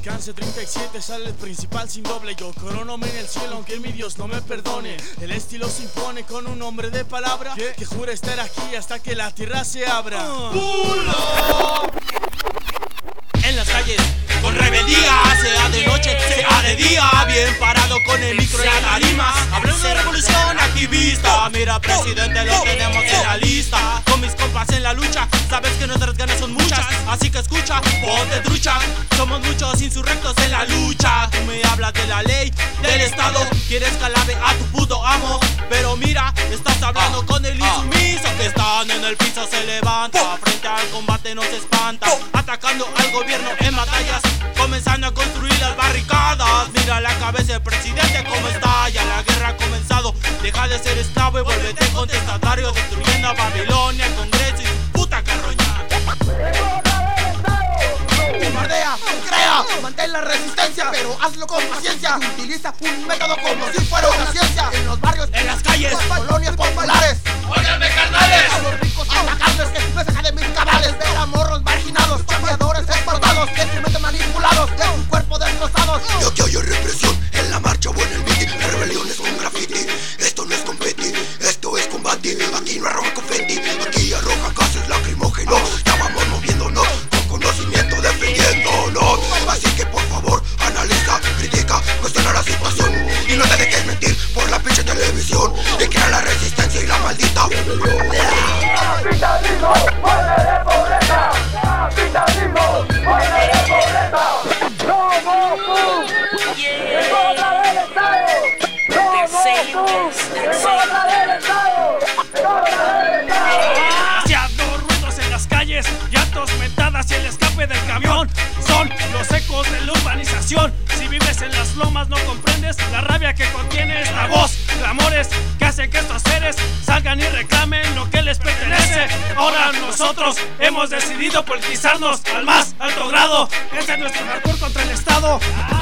Cáncer 37 sale el principal sin doble. Yo corónome en el cielo aunque mi Dios no me perdone. El estilo se impone con un hombre de palabra que jura estar aquí hasta que la tierra se abra. ¡Pulo! En las calles, con rebeldía, sea de noche, sea de día, bien parado con el micro en la tarima. Hablé de revolución activista, mira presidente, lo tenemos en la lista. Con mis compas en la lucha, sabes que nuestras ganas son muchas, así que escucha, ponte trucha. Somos muchos insurrectos en la lucha. Tú me hablas de la ley, del estado, quieres que alabe a tu puto amo. Pero mira, estás hablando con el insumiso que están en el piso, se levanta. Frente al combate no se espanta, atacando al gobierno en batallas, comenzando a construir las barricadas. Mira la cabeza del presidente como está, ya la guerra ha comenzado. Deja de ser esclavo y vuélvete contestatario, destruyendo a Babilonia, el Congreso y su puta carroña. Bombardea, crea, mantén la resistencia, pero hazlo con paciencia. Utiliza un método como si fuera una ciencia. En los barrios, en las calles, colonias populares. ¡Óiganme, carnales! A los ricos atacarles, me saca de mis cabales. Ver a morros marginados, chapeadores explotados, de su mente manipulados, de su cuerpo destrozados. Yo que oyo represión en la marcha o en el meeting. La rebelión es un graffiti, esto no es competi, esto es combate. Aquí no arroja confeti, aquí arroja gases lacrimógenos. Ya vamos moviéndonos con conocimiento, defendiéndonos. Así que por favor, analiza, critica, cuestiona la situación y no te dejes mentir por la pinche televisión. Y crea la resistencia y la maldita rebelión. ¡Capitalismo, muerte de pobreza! ¡Capitalismo, muerte de pobreza! ¡Somos tú! ¡En contra del Estado! ¡Somos tú! ¡En contra del Estado! ¡En contra del Estado! Demasiados ruidos en las calles, llantos, mentadas y el escape del camión son los ecos de la urbanización. Si vives en las lomas no comprendes la rabia que contiene esta voz. Clamores que hacen que estos seres salgan y reclamen lo que les pertenece. Ahora nosotros hemos decidido politizarnos al más alto grado. Este es nuestro hardcore contra el Estado.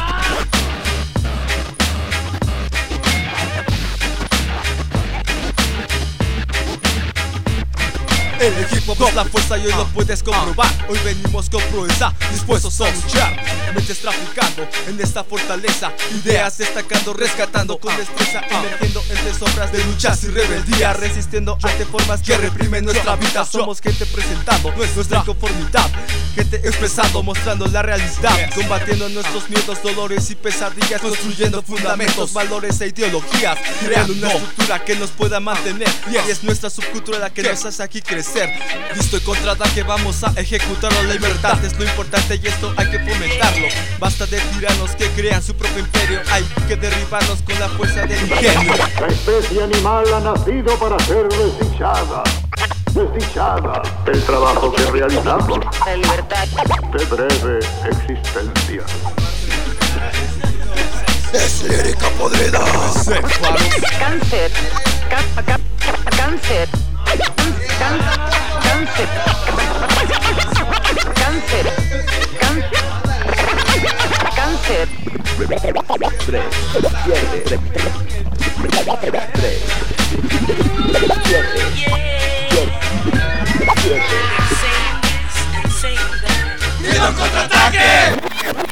El hip hop es la fuerza y hoy lo puedes comprobar. Hoy venimos con proeza, dispuestos a luchar. Mentes traficando en esta fortaleza, ideas destacando, rescatando con destreza, emergiendo entre sombras de luchas y rebeldía, resistiendo ante formas que reprimen nuestra vida. Somos gente presentando nuestra inconformidad, gente expresando, mostrando la realidad, combatiendo nuestros miedos, dolores y pesadillas, construyendo fundamentos, valores e ideologías, creando una estructura que nos pueda mantener. Y es nuestra subcultura la que nos hace aquí crecer. Listo y contrata que vamos a ejecutarlo. La libertad es lo importante y esto hay que fomentarlo. Basta de tiranos que crean su propio imperio. Hay que derribarnos con la fuerza del ingenio. La especie animal ha nacido para ser desdichada. Desdichada. El trabajo que realizamos La libertad de breve existencia. Es lírica podrida. Cáncer Cáncer Cáncer Cáncer Cáncer. 3, pierde. 3, ¡Pido un contraataque!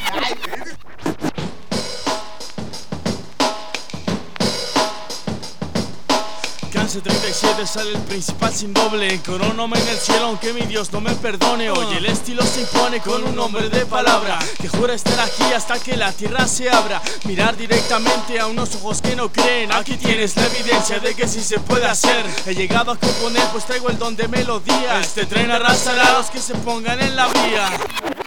Cáncer 37 sale el principal sin doble. Corónome en el cielo aunque mi Dios no me perdone. Oye, el estilo se impone con un hombre de palabra que jura estar aquí hasta que la tierra se abra. Mirar directamente a unos ojos que no creen. Aquí tienes la evidencia de que sí se puede hacer. He llegado a componer pues traigo el don de melodía. Este tren arrasará a los que se pongan en la vía.